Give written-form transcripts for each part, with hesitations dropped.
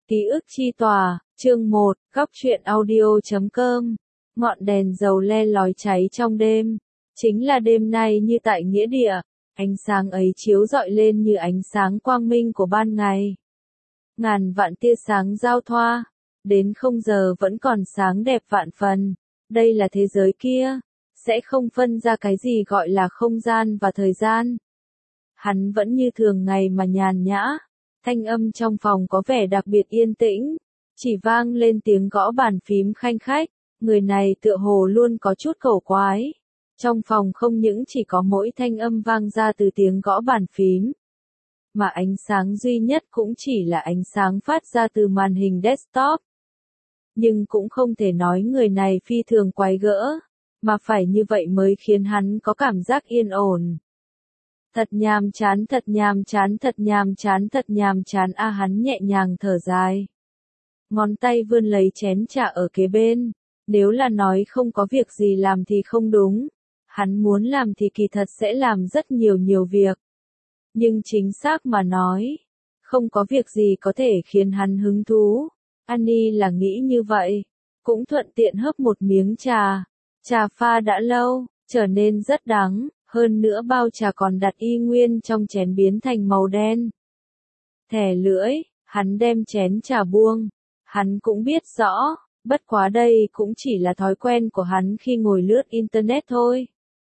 Ký ức chi tòa, chương 1, góc truyện audio.com. Ngọn đèn dầu le lói cháy trong đêm. Chính là đêm nay như tại nghĩa địa, ánh sáng ấy chiếu rọi lên như ánh sáng quang minh của ban ngày. Ngàn vạn tia sáng giao thoa, đến không giờ vẫn còn sáng đẹp vạn phần. Đây là thế giới kia, sẽ không phân ra cái gì gọi là không gian và thời gian. Hắn vẫn như thường ngày mà nhàn nhã. Thanh âm trong phòng có vẻ đặc biệt yên tĩnh, chỉ vang lên tiếng gõ bàn phím khanh khách, người này tựa hồ luôn có chút cổ quái. Trong phòng không những chỉ có mỗi thanh âm vang ra từ tiếng gõ bàn phím, mà ánh sáng duy nhất cũng chỉ là ánh sáng phát ra từ màn hình desktop. Nhưng cũng không thể nói người này phi thường quái gỡ, mà phải như vậy mới khiến hắn có cảm giác yên ổn. Thật nhàm chán, thật nhàm chán, thật nhàm chán, thật nhàm chán a hắn nhẹ nhàng thở dài. Ngón tay vươn lấy chén trà ở kế bên, nếu là nói không có việc gì làm thì không đúng. Hắn muốn làm thì kỳ thật sẽ làm rất nhiều việc. Nhưng chính xác mà nói, không có việc gì có thể khiến hắn hứng thú. Annie là nghĩ như vậy, cũng thuận tiện hớp một miếng trà. Trà pha đã lâu, trở nên rất đắng. Hơn nữa bao trà còn đặt y nguyên trong chén biến thành màu đen. Thè lưỡi, hắn đem chén trà buông. Hắn cũng biết rõ, bất quá đây cũng chỉ là thói quen của hắn khi ngồi lướt internet thôi.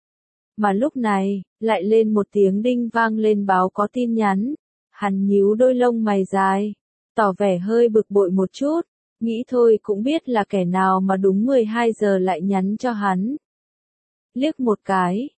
Mà lúc này, lại lên một tiếng đinh vang lên báo có tin nhắn. Hắn nhíu đôi lông mày dài, tỏ vẻ hơi bực bội một chút, nghĩ thôi cũng biết là kẻ nào mà đúng 12 giờ lại nhắn cho hắn. Liếc một cái.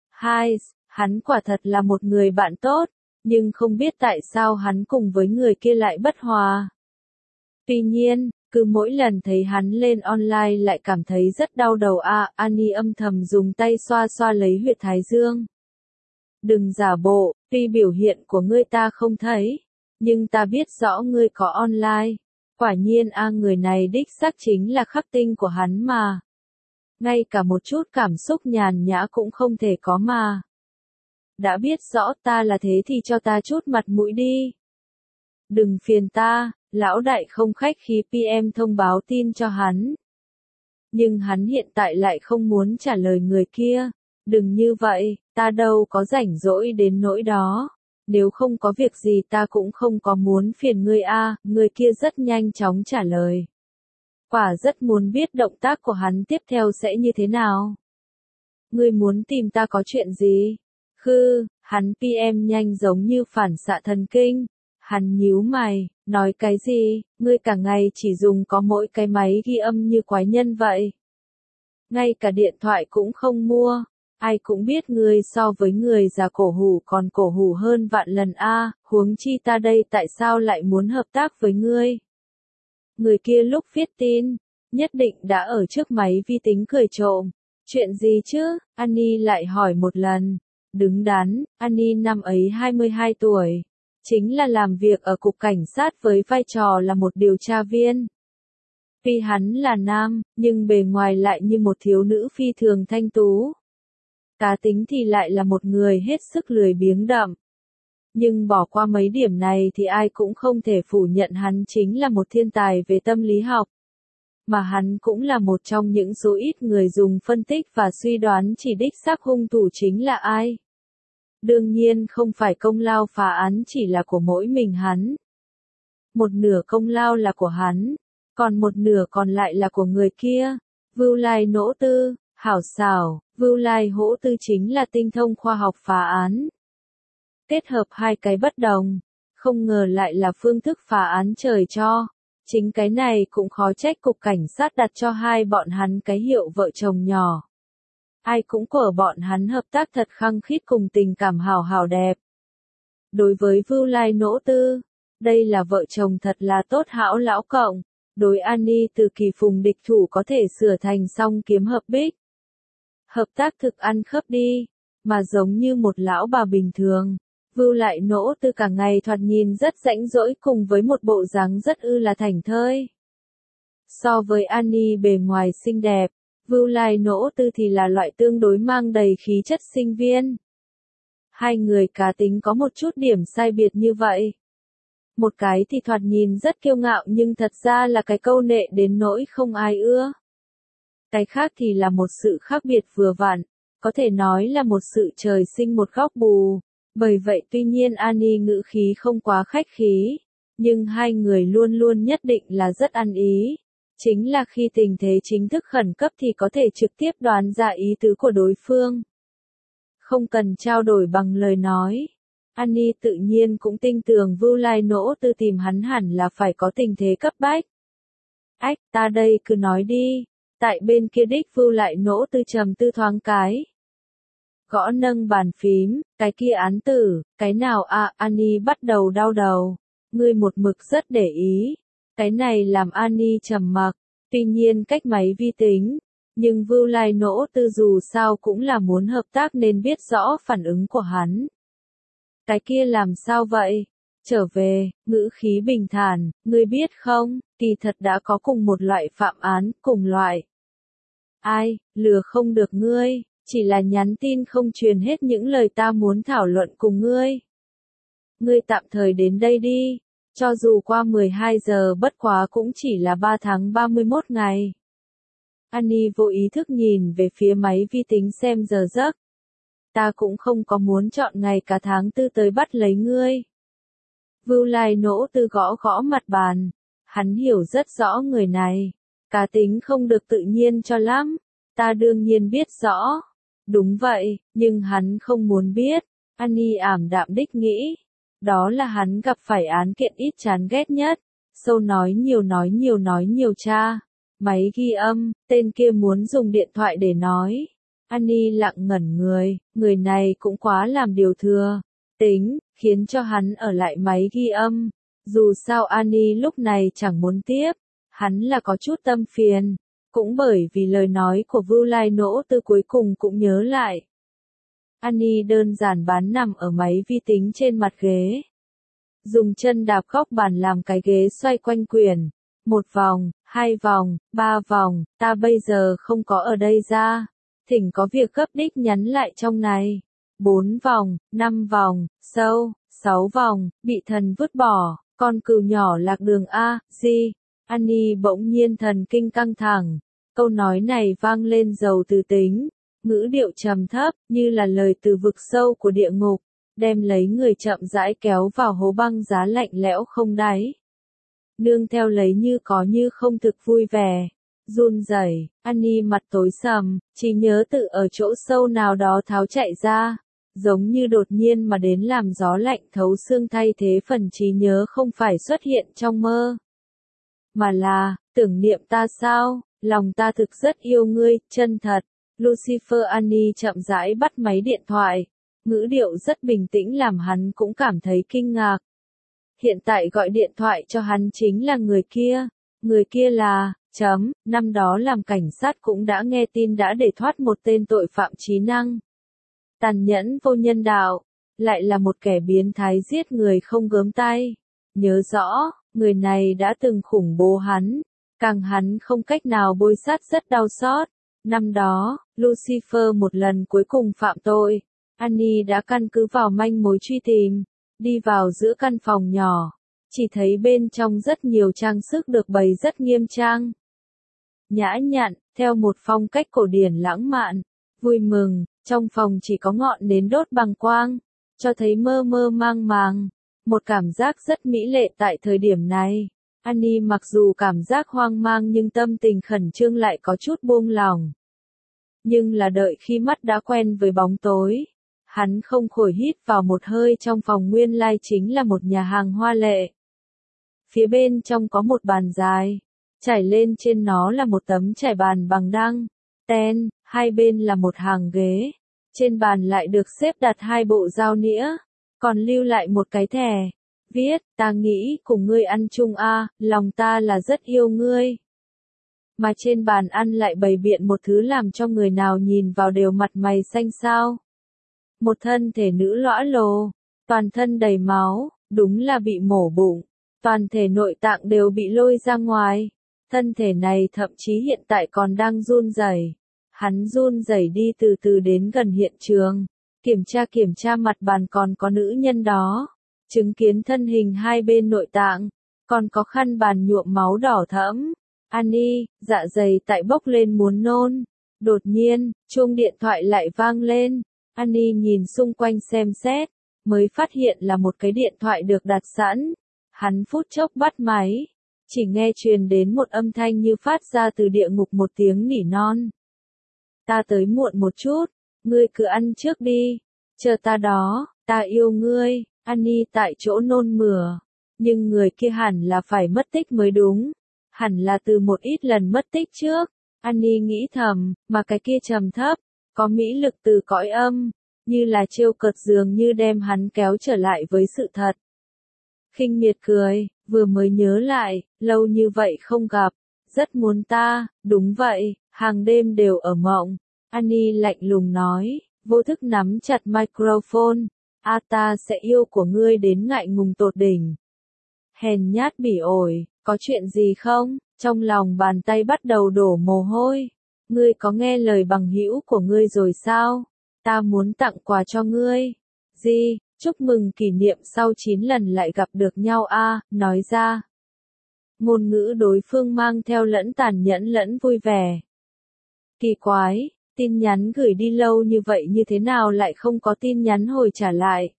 Hắn quả thật là một người bạn tốt, nhưng không biết tại sao hắn cùng với người kia lại bất hòa. Tuy nhiên, cứ mỗi lần thấy hắn lên online lại cảm thấy rất đau đầu Annie âm thầm dùng tay xoa xoa lấy huyệt thái dương. Đừng giả bộ, tuy biểu hiện của ngươi ta không thấy, nhưng ta biết rõ ngươi có online. Quả nhiên người này đích xác chính là khắc tinh của hắn mà. Ngay cả một chút cảm xúc nhàn nhã cũng không thể có mà. Đã biết rõ ta là thế thì cho ta chút mặt mũi đi. Đừng phiền ta, lão đại không khách khí PM thông báo tin cho hắn. Nhưng hắn hiện tại lại không muốn trả lời người kia. Đừng như vậy, ta đâu có rảnh rỗi đến nỗi đó. Nếu không có việc gì ta cũng không có muốn phiền ngươi người kia rất nhanh chóng trả lời. Quả rất muốn biết động tác của hắn tiếp theo sẽ như thế nào. Ngươi muốn tìm ta có chuyện gì? Hắn PM nhanh giống như phản xạ thần kinh. Hắn nhíu mày, nói cái gì, ngươi cả ngày chỉ dùng có mỗi cái máy ghi âm như quái nhân vậy. Ngay cả điện thoại cũng không mua. Ai cũng biết ngươi so với người già cổ hủ còn cổ hủ hơn vạn lần huống chi ta đây tại sao lại muốn hợp tác với ngươi. Người kia lúc viết tin, nhất định đã ở trước máy vi tính cười trộm. Chuyện gì chứ? Annie lại hỏi một lần. Đứng đắn, Annie năm ấy 22 tuổi. Chính là làm việc ở cục cảnh sát với vai trò là một điều tra viên. Tuy hắn là nam, nhưng bề ngoài lại như một thiếu nữ phi thường thanh tú. Cá tính thì lại là một người hết sức lười biếng đậm. Nhưng bỏ qua mấy điểm này thì ai cũng không thể phủ nhận hắn chính là một thiên tài về tâm lý học. Mà hắn cũng là một trong những số ít người dùng phân tích và suy đoán chỉ đích xác hung thủ chính là ai. Đương nhiên không phải công lao phá án chỉ là của mỗi mình hắn. Một nửa công lao là của hắn, còn một nửa còn lại là của người kia. Vưu Lai Nỗ Tư, hảo xảo, Vưu Lai Hỗ Tư chính là tinh thông khoa học phá án. Kết hợp hai cái bất đồng, không ngờ lại là phương thức phá án trời cho. Chính cái này cũng khó trách cục cảnh sát đặt cho hai bọn hắn cái hiệu vợ chồng nhỏ. Ai cũng của bọn hắn hợp tác thật khăng khít cùng tình cảm hào hào đẹp. Đối với Vưu Lai Nỗ Tư, đây là vợ chồng thật là tốt hảo lão cộng. Đối Annie từ kỳ phùng địch thủ có thể sửa thành song kiếm hợp bích. Hợp tác thực ăn khớp đi, mà giống như một lão bà bình thường. Vưu Lai Nỗ Tư cả ngày thoạt nhìn rất rãnh rỗi cùng với một bộ dáng rất là thảnh thơi. So với Annie bề ngoài xinh đẹp, Vưu Lai Nỗ Tư thì là loại tương đối mang đầy khí chất sinh viên. Hai người cá tính có một chút điểm sai biệt như vậy. Một cái thì thoạt nhìn rất kiêu ngạo nhưng thật ra là cái câu nệ đến nỗi không ai ưa. Cái khác thì là một sự khác biệt vừa vặn, có thể nói là một sự trời sinh một góc bù. Bởi vậy tuy nhiên Annie ngữ khí không quá khách khí, nhưng hai người luôn luôn nhất định là rất ăn ý. Chính là khi tình thế chính thức khẩn cấp thì có thể trực tiếp đoán ra ý tứ của đối phương. Không cần trao đổi bằng lời nói. Annie tự nhiên cũng tin tưởng Vu Lai Nỗ Tư tìm hắn hẳn là phải có tình thế cấp bách. Ách, ta đây cứ nói đi. Tại bên kia đích Vu Lại Nỗ Tư trầm tư thoáng cái. Gõ nâng bàn phím, cái kia án tử, cái nào à, Annie bắt đầu đau đầu. Ngươi một mực rất để ý. Cái này làm Annie trầm mặc, tuy nhiên cách máy vi tính. Nhưng Vu Lai Nỗ Tư dù sao cũng là muốn hợp tác nên biết rõ phản ứng của hắn. Cái kia làm sao vậy? Trở về, ngữ khí bình thản, ngươi biết không, kỳ thật đã có cùng một loại phạm án, cùng loại. Ai, lừa không được ngươi, chỉ là nhắn tin không truyền hết những lời ta muốn thảo luận cùng ngươi. Ngươi tạm thời đến đây đi, cho dù qua 12 giờ bất quá cũng chỉ là 3 tháng 31 ngày. Annie vô ý thức nhìn về phía máy vi tính xem giờ giấc. Ta cũng không có muốn chọn ngày cả tháng tư tới bắt lấy ngươi. Vu Lai Nỗ Tư gõ gõ mặt bàn. Hắn hiểu rất rõ người này. Cá tính không được tự nhiên cho lắm. Ta đương nhiên biết rõ. Đúng vậy, nhưng hắn không muốn biết. Annie ảm đạm đích nghĩ. Đó là hắn gặp phải án kiện ít chán ghét nhất. Sâu nói nhiều cha. Máy ghi âm, tên kia muốn dùng điện thoại để nói. Annie lặng ngẩn người này cũng quá làm điều thừa. Tính, khiến cho hắn ở lại máy ghi âm. Dù sao Annie lúc này chẳng muốn tiếp. Hắn là có chút tâm phiền. Cũng bởi vì lời nói của Vu Lai Nỗ Tư cuối cùng cũng nhớ lại. Annie đơn giản bán nằm ở máy vi tính trên mặt ghế. Dùng chân đạp góc bàn làm cái ghế xoay quanh quyển. 1 vòng, 2 vòng, 3 vòng, ta bây giờ không có ở đây ra. Thỉnh có việc gấp đích nhắn lại trong này. 4 vòng, 5 vòng, sâu, 6 vòng, bị thần vứt bỏ, con cừu nhỏ lạc đường A, gì? Annie bỗng nhiên thần kinh căng thẳng. Câu nói này vang lên giàu từ tính, ngữ điệu trầm thấp, như là lời từ vực sâu của địa ngục, đem lấy người chậm rãi kéo vào hố băng giá lạnh lẽo không đáy. Nương theo lấy như có như không thực vui vẻ. Run rẩy, Annie mặt tối sầm, chỉ nhớ tự ở chỗ sâu nào đó tháo chạy ra, giống như đột nhiên mà đến làm gió lạnh thấu xương thay thế phần trí nhớ không phải xuất hiện trong mơ. Mà là, tưởng niệm ta sao, lòng ta thực rất yêu ngươi, chân thật. Lucifer Annie chậm rãi bắt máy điện thoại, ngữ điệu rất bình tĩnh làm hắn cũng cảm thấy kinh ngạc. Hiện tại gọi điện thoại cho hắn chính là người kia là... năm đó làm cảnh sát cũng đã nghe tin đã để thoát một tên tội phạm trí năng. Tàn nhẫn vô nhân đạo, lại là một kẻ biến thái giết người không gớm tay. Nhớ rõ, người này đã từng khủng bố hắn, càng hắn không cách nào bôi sát rất đau xót. Năm đó, Lucifer một lần cuối cùng phạm tội, Annie đã căn cứ vào manh mối truy tìm, đi vào giữa căn phòng nhỏ, chỉ thấy bên trong rất nhiều trang sức được bày rất nghiêm trang. Nhã nhặn, theo một phong cách cổ điển lãng mạn, vui mừng, trong phòng chỉ có ngọn nến đốt bằng quang, cho thấy mơ mơ mang màng, một cảm giác rất mỹ lệ tại thời điểm này. Annie mặc dù cảm giác hoang mang nhưng tâm tình khẩn trương lại có chút buông lỏng. Nhưng là đợi khi mắt đã quen với bóng tối, hắn không khỏi hít vào một hơi trong phòng nguyên lai chính là một nhà hàng hoa lệ. Phía bên trong có một bàn dài. Trải lên trên nó là một tấm trải bàn bằng đăng, ten, hai bên là một hàng ghế. Trên bàn lại được xếp đặt 2 bộ dao nĩa, còn lưu lại một cái thẻ. Viết, ta nghĩ cùng ngươi ăn chung a, lòng ta là rất yêu ngươi. Mà trên bàn ăn lại bày biện một thứ làm cho người nào nhìn vào đều mặt mày xanh xao. Một thân thể nữ lõa lồ, toàn thân đầy máu, đúng là bị mổ bụng. Toàn thể nội tạng đều bị lôi ra ngoài. Thân thể này thậm chí hiện tại còn đang run rẩy. Hắn run rẩy đi từ từ đến gần hiện trường. Kiểm tra mặt bàn còn có nữ nhân đó. chứng kiến thân hình hai bên nội tạng, còn có khăn bàn nhuộm máu đỏ thẫm. Annie, dạ dày tại bốc lên muốn nôn. Đột nhiên, chuông điện thoại lại vang lên. Annie nhìn xung quanh xem xét, mới phát hiện là một cái điện thoại được đặt sẵn. Hắn phút chốc bắt máy, chỉ nghe truyền đến một âm thanh như phát ra từ địa ngục, một tiếng nỉ non. Ta tới muộn một chút, ngươi cứ ăn trước đi, chờ ta đó, ta yêu ngươi. Annie tại chỗ nôn mửa, nhưng người kia hẳn là phải mất tích mới đúng, hẳn là từ một ít lần mất tích trước. Annie nghĩ thầm, mà cái kia trầm thấp, có mỹ lực từ cõi âm, như là trêu cợt dường như đem hắn kéo trở lại với sự thật. Khinh miệt cười, vừa mới nhớ lại, lâu như vậy không gặp, rất muốn ta, đúng vậy, hàng đêm đều ở mộng. Annie lạnh lùng nói, vô thức nắm chặt microphone, ta sẽ yêu của ngươi đến ngại ngùng tột đỉnh. Hèn nhát bỉ ổi, có chuyện gì không? Trong lòng bàn tay bắt đầu đổ mồ hôi. Ngươi có nghe lời bằng hữu của ngươi rồi sao? Ta muốn tặng quà cho ngươi. Gì? Chúc mừng kỷ niệm sau 9 lần lại gặp được nhau nói ra. Ngôn ngữ đối phương mang theo lẫn tàn nhẫn lẫn vui vẻ. Kỳ quái, tin nhắn gửi đi lâu như vậy như thế nào lại không có tin nhắn hồi trả lại?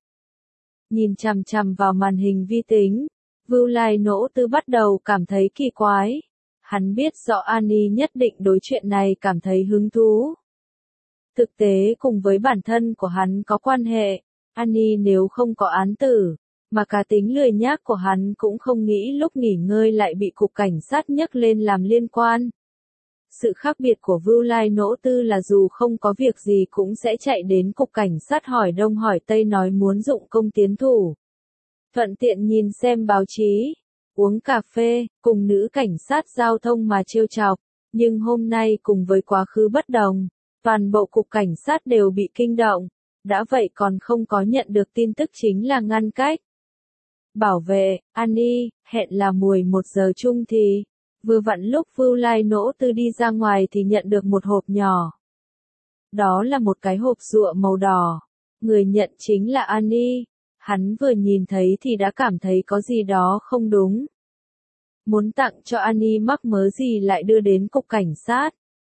Nhìn chằm chằm vào màn hình vi tính, Vưu Lai Nỗ Tư bắt đầu cảm thấy kỳ quái. Hắn biết rõ Annie nhất định đối chuyện này cảm thấy hứng thú. Thực tế cùng với bản thân của hắn có quan hệ, Annie nếu không có án tử, mà cá tính lười nhác của hắn cũng không nghĩ lúc nghỉ ngơi lại bị cục cảnh sát nhấc lên làm liên quan. Sự khác biệt của Vưu Lai Nỗ Tư là dù không có việc gì cũng sẽ chạy đến cục cảnh sát hỏi đông hỏi tây nói muốn dụng công tiến thủ. Thuận tiện nhìn xem báo chí, uống cà phê, cùng nữ cảnh sát giao thông mà trêu chọc. Nhưng hôm nay cùng với quá khứ bất đồng, toàn bộ cục cảnh sát đều bị kinh động. Đã vậy còn không có nhận được tin tức chính là ngăn cách. Bảo vệ, Annie, hẹn là 11 giờ chung thì, vừa vặn lúc Vưu Lai Nỗ Tư đi ra ngoài thì nhận được một hộp nhỏ. Đó là một cái hộp rụa màu đỏ. Người nhận chính là Annie. Hắn vừa nhìn thấy thì đã cảm thấy có gì đó không đúng. Muốn tặng cho Annie mắc mớ gì lại đưa đến cục cảnh sát.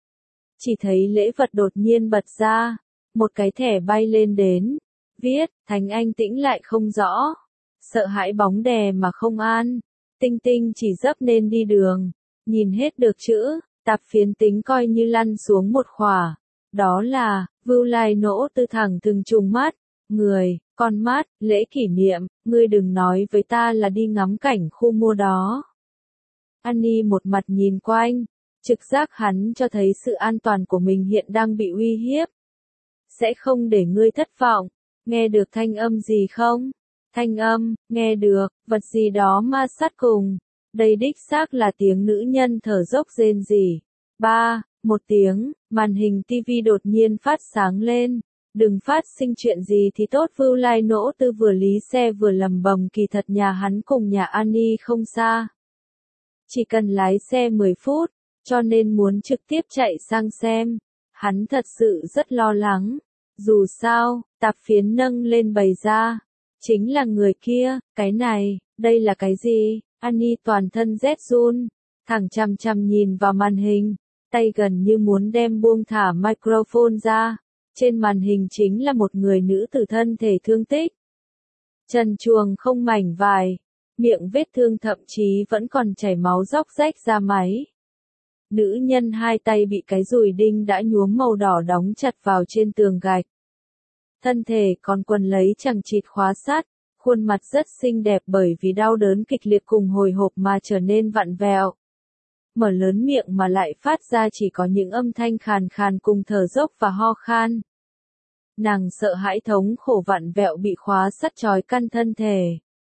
Chỉ thấy lễ vật đột nhiên bật ra. Một cái thẻ bay lên đến. Viết, Thánh Anh Tĩnh lại không rõ. Sợ hãi bóng đè mà không an. Tinh tinh chỉ dấp nên đi đường. Nhìn hết được chữ, tạp phiến tính coi như lăn xuống một khỏa. Đó là, Vưu Lai Nỗ Tư thẳng thừng trùng mắt. Người, con mắt, lễ kỷ niệm, ngươi đừng nói với ta là đi ngắm cảnh khu mua đó. Annie một mặt nhìn quanh, trực giác hắn cho thấy sự an toàn của mình hiện đang bị uy hiếp. Sẽ không để ngươi thất vọng, nghe được thanh âm gì không? Thanh âm, nghe được, vật gì đó ma sát cùng. Đây đích xác là tiếng nữ nhân thở dốc rên rỉ. Một tiếng, màn hình TV đột nhiên phát sáng lên. Đừng phát sinh chuyện gì thì tốt. Vưu Lai Nỗ Tư vừa lý xe vừa lầm bầm kỳ thật nhà hắn cùng nhà Annie không xa. Chỉ cần lái xe 10 phút, cho nên muốn trực tiếp chạy sang xem. Hắn thật sự rất lo lắng. Dù sao, tạp phiến nâng lên bày ra. Chính là người kia, cái này, đây là cái gì? Annie toàn thân rét run, thẳng chằm chằm nhìn vào màn hình, tay gần như muốn đem buông thả microphone ra. Trên màn hình chính là một người nữ tử thân thể thương tích. Trần truồng không mảnh vải, miệng vết thương thậm chí vẫn còn chảy máu róc rách ra máy. Nữ nhân hai tay bị cái dùi đinh đã nhuốm màu đỏ đóng chặt vào trên tường gạch. Thân thể còn quần lấy chằng chịt khóa sắt, khuôn mặt rất xinh đẹp bởi vì đau đớn kịch liệt cùng hồi hộp mà trở nên vặn vẹo. Mở lớn miệng mà lại phát ra chỉ có những âm thanh khàn khàn cùng thở dốc và ho khan. Nàng sợ hãi thống khổ vặn vẹo bị khóa sắt trói căn thân thể.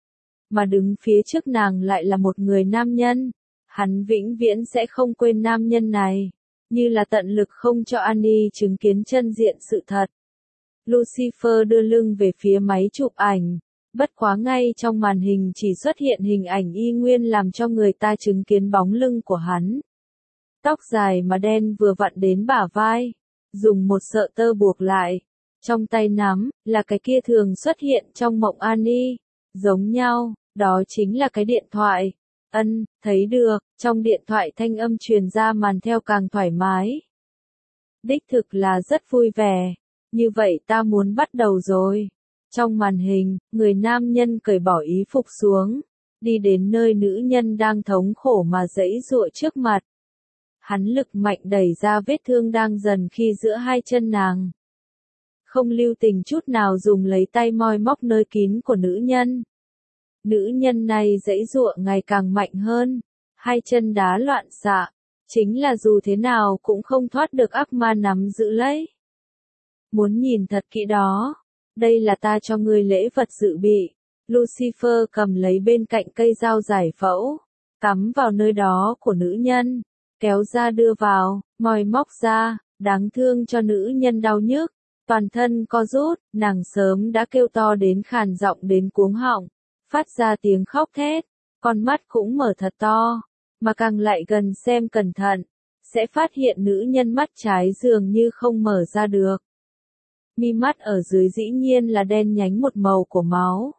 Mà đứng phía trước nàng lại là một người nam nhân. Hắn vĩnh viễn sẽ không quên nam nhân này. Như là tận lực không cho Annie chứng kiến chân diện sự thật. Lucifer đưa lưng về phía máy chụp ảnh. Bất quá ngay trong màn hình chỉ xuất hiện hình ảnh y nguyên làm cho người ta chứng kiến bóng lưng của hắn. Tóc dài mà đen vừa vặn đến bả vai. Dùng một sợi tơ buộc lại. Trong tay nắm, là cái kia thường xuất hiện trong mộng Annie. Giống nhau, đó chính là cái điện thoại. Ân, thấy được, trong điện thoại thanh âm truyền ra màn theo càng thoải mái. Đích thực là rất vui vẻ. Như vậy ta muốn bắt đầu rồi. Trong màn hình, người nam nhân cởi bỏ y phục xuống, đi đến nơi nữ nhân đang thống khổ mà giãy giụa trước mặt. Hắn lực mạnh đẩy ra vết thương đang dần khi giữa hai chân nàng. Không lưu tình chút nào dùng lấy tay moi móc nơi kín của nữ nhân. Nữ nhân này giãy giụa ngày càng mạnh hơn, hai chân đá loạn xạ, chính là dù thế nào cũng không thoát được ác ma nắm giữ lấy. Muốn nhìn thật kỹ đó, đây là ta cho ngươi lễ vật dự bị. Lucifer cầm lấy bên cạnh cây dao giải phẫu, cắm vào nơi đó của nữ nhân, kéo ra đưa vào, moi móc ra, đáng thương cho nữ nhân đau nhức, toàn thân co rút, nàng sớm đã kêu to đến khàn giọng đến cuống họng, phát ra tiếng khóc thét, con mắt cũng mở thật to, mà càng lại gần xem cẩn thận, sẽ phát hiện nữ nhân mắt trái dường như không mở ra được. Mi mắt ở dưới dĩ nhiên là đen nhánh một màu của máu.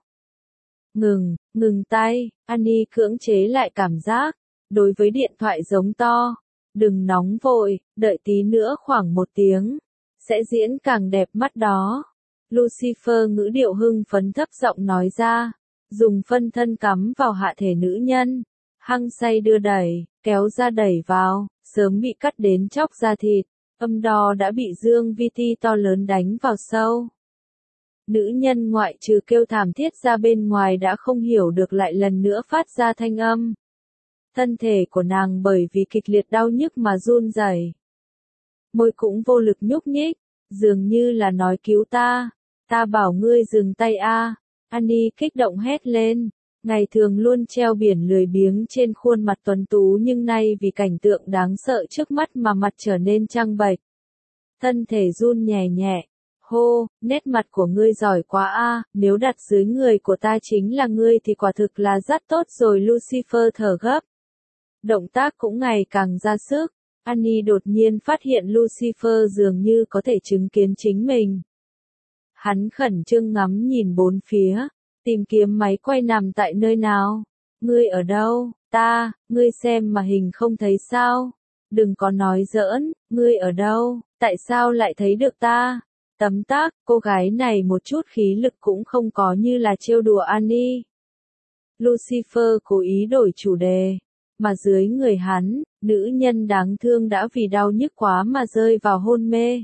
Ngừng tay, Annie cưỡng chế lại cảm giác, đối với điện thoại giống to, đừng nóng vội, đợi tí nữa khoảng 1 tiếng, sẽ diễn càng đẹp mắt đó. Lucifer ngữ điệu hưng phấn thấp giọng nói ra, dùng phân thân cắm vào hạ thể nữ nhân, hăng say đưa đẩy, kéo ra đẩy vào, sớm bị cắt đến chóc da thịt, âm đo đã bị dương vi ti to lớn đánh vào sâu. Nữ nhân ngoại trừ kêu thảm thiết ra bên ngoài đã không hiểu được lại lần nữa phát ra thanh âm. Thân thể của nàng bởi vì kịch liệt đau nhức mà run rẩy. Môi cũng vô lực nhúc nhích, dường như là nói cứu ta bảo ngươi dừng tay a. Annie kích động hét lên, ngày thường luôn treo biển lười biếng trên khuôn mặt tuấn tú nhưng nay vì cảnh tượng đáng sợ trước mắt mà mặt trở nên trắng bệch. Thân thể run nhẹ nhẹ. Hô, nét mặt của ngươi giỏi quá a, nếu đặt dưới người của ta chính là ngươi thì quả thực là rất tốt rồi. Lucifer thở gấp. Động tác cũng ngày càng ra sức. Annie đột nhiên phát hiện Lucifer dường như có thể chứng kiến chính mình. Hắn khẩn trương ngắm nhìn bốn phía, tìm kiếm máy quay nằm tại nơi nào. Ngươi ở đâu? Ngươi xem mà hình không thấy sao? Đừng có nói giỡn, ngươi ở đâu? Tại sao lại thấy được ta? Tấm tắc, cô gái này một chút khí lực cũng không có như là trêu đùa Annie. Lucifer cố ý đổi chủ đề, mà dưới người hắn, nữ nhân đáng thương đã vì đau nhức quá mà rơi vào hôn mê.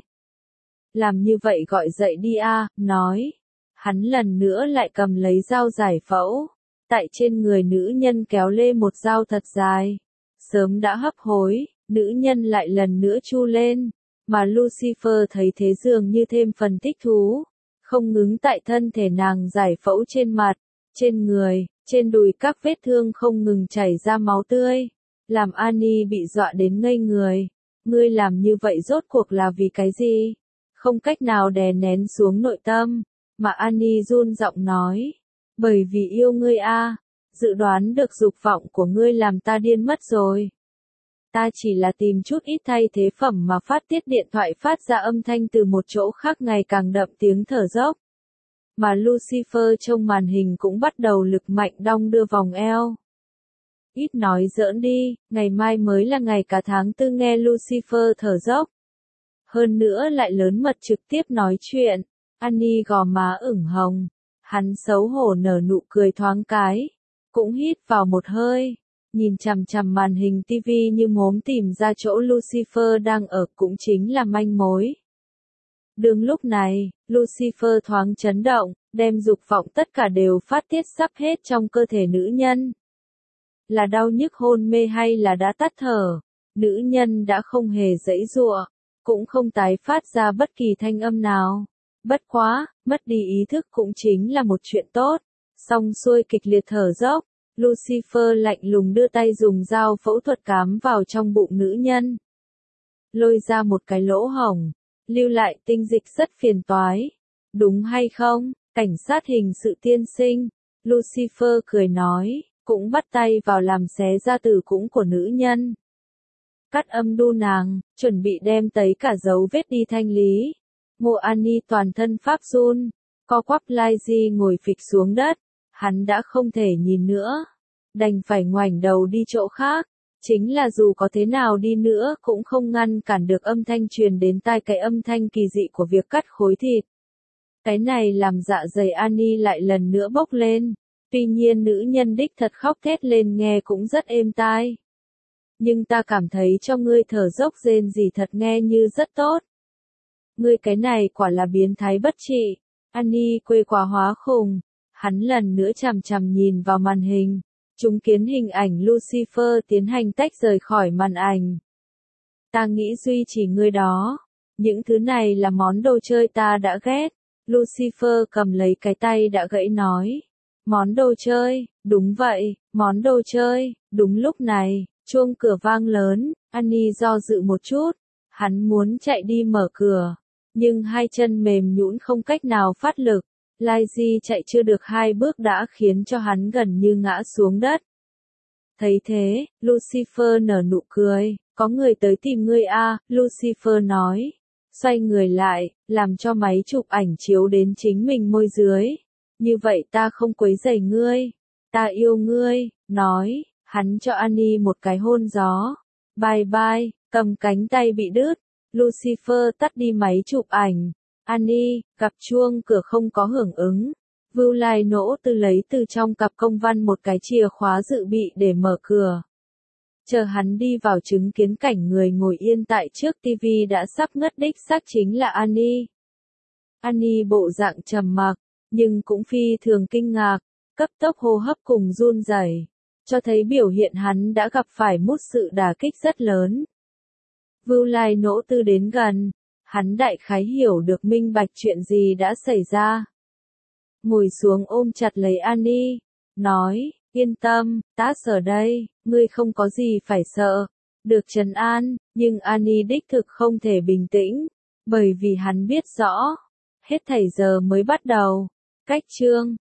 Làm như vậy gọi dậy đi a, nói. Hắn lần nữa lại cầm lấy dao giải phẫu, tại trên người nữ nhân kéo lê một dao thật dài. Sớm đã hấp hối, nữ nhân lại lần nữa chu lên. Mà Lucifer thấy thế dường như thêm phần thích thú, không ngừng tại thân thể nàng giải phẫu trên mặt, trên người, trên đùi các vết thương không ngừng chảy ra máu tươi, làm Annie bị dọa đến ngây người. Ngươi làm như vậy rốt cuộc là vì cái gì? Không cách nào đè nén xuống nội tâm, mà Annie run giọng nói, bởi vì yêu ngươi a, dự đoán được dục vọng của ngươi làm ta điên mất rồi. Ta chỉ là tìm chút ít thay thế phẩm mà phát tiết điện thoại phát ra âm thanh từ một chỗ khác ngày càng đậm tiếng thở dốc. Mà Lucifer trong màn hình cũng bắt đầu lực mạnh đong đưa vòng eo. Ít nói giỡn đi, ngày mai mới là ngày cả tháng 4 nghe Lucifer thở dốc. Hơn nữa lại lớn mật trực tiếp nói chuyện, Annie gò má ửng hồng. Hắn xấu hổ nở nụ cười thoáng cái, cũng hít vào một hơi. Nhìn chằm chằm màn hình TV như mốm tìm ra chỗ Lucifer đang ở cũng chính là manh mối. Đường lúc này, Lucifer thoáng chấn động, đem dục vọng tất cả đều phát tiết sắp hết trong cơ thể nữ nhân. Là đau nhức hôn mê hay là đã tắt thở, nữ nhân đã không hề giãy giụa, cũng không tái phát ra bất kỳ thanh âm nào. Bất quá, mất đi ý thức cũng chính là một chuyện tốt. Xong xuôi kịch liệt thở dốc. Lucifer lạnh lùng đưa tay dùng dao phẫu thuật cắm vào trong bụng nữ nhân. Lôi ra một cái lỗ hổng, lưu lại tinh dịch rất phiền toái. Đúng hay không, cảnh sát hình sự tiên sinh? Lucifer cười nói, cũng bắt tay vào làm xé ra tử cung của nữ nhân. Cắt âm đu nàng, chuẩn bị đem tấy cả dấu vết đi thanh lý. Ngô Annie toàn thân phát run, co quắp lai di ngồi phịch xuống đất. Hắn đã không thể nhìn nữa, đành phải ngoảnh đầu đi chỗ khác. Chính là dù có thế nào đi nữa cũng không ngăn cản được âm thanh truyền đến tai, cái âm thanh kỳ dị của việc cắt khối thịt. Cái này làm dạ dày Annie lại lần nữa bốc lên. Tuy nhiên nữ nhân đích thật khóc thét lên nghe cũng rất êm tai. Nhưng ta cảm thấy cho ngươi thở dốc rên rỉ thật nghe như rất tốt. Ngươi cái này quả là biến thái bất trị. Annie quê quá hóa khùng. Hắn lần nữa chằm chằm nhìn vào màn hình. Chứng kiến hình ảnh Lucifer tiến hành tách rời khỏi màn ảnh. Ta nghĩ duy chỉ ngươi đó. Những thứ này là món đồ chơi ta đã ghét. Lucifer cầm lấy cái tay đã gãy nói. Món đồ chơi, đúng vậy, món đồ chơi. Đúng lúc này, chuông cửa vang lớn. Annie do dự một chút. Hắn muốn chạy đi mở cửa. Nhưng hai chân mềm nhũn không cách nào phát lực. Lizzie chạy chưa được 2 bước đã khiến cho hắn gần như ngã xuống đất. Thấy thế, Lucifer nở nụ cười, có người tới tìm ngươi à, Lucifer nói. Xoay người lại, làm cho máy chụp ảnh chiếu đến chính mình môi dưới. Như vậy ta không quấy rầy ngươi. Ta yêu ngươi, nói, hắn cho Annie một cái hôn gió. Bye bye, cầm cánh tay bị đứt. Lucifer tắt đi máy chụp ảnh. Annie, cặp chuông cửa không có hưởng ứng. Vưu Lai Nỗ Tư lấy từ trong cặp công văn một cái chìa khóa dự bị để mở cửa. Chờ hắn đi vào chứng kiến cảnh người ngồi yên tại trước tivi đã sắp ngất đích xác chính là Annie. Annie bộ dạng trầm mặc, nhưng cũng phi thường kinh ngạc, cấp tốc hô hấp cùng run rẩy, cho thấy biểu hiện hắn đã gặp phải một sự đả kích rất lớn. Vưu Lai Nỗ Tư đến gần, hắn đại khái hiểu được minh bạch chuyện gì đã xảy ra. Ngồi xuống ôm chặt lấy Annie, nói, yên tâm, ta ở đây, ngươi không có gì phải sợ. Được trấn an, nhưng Annie đích thực không thể bình tĩnh, bởi vì hắn biết rõ, hết thảy giờ mới bắt đầu. Cách chương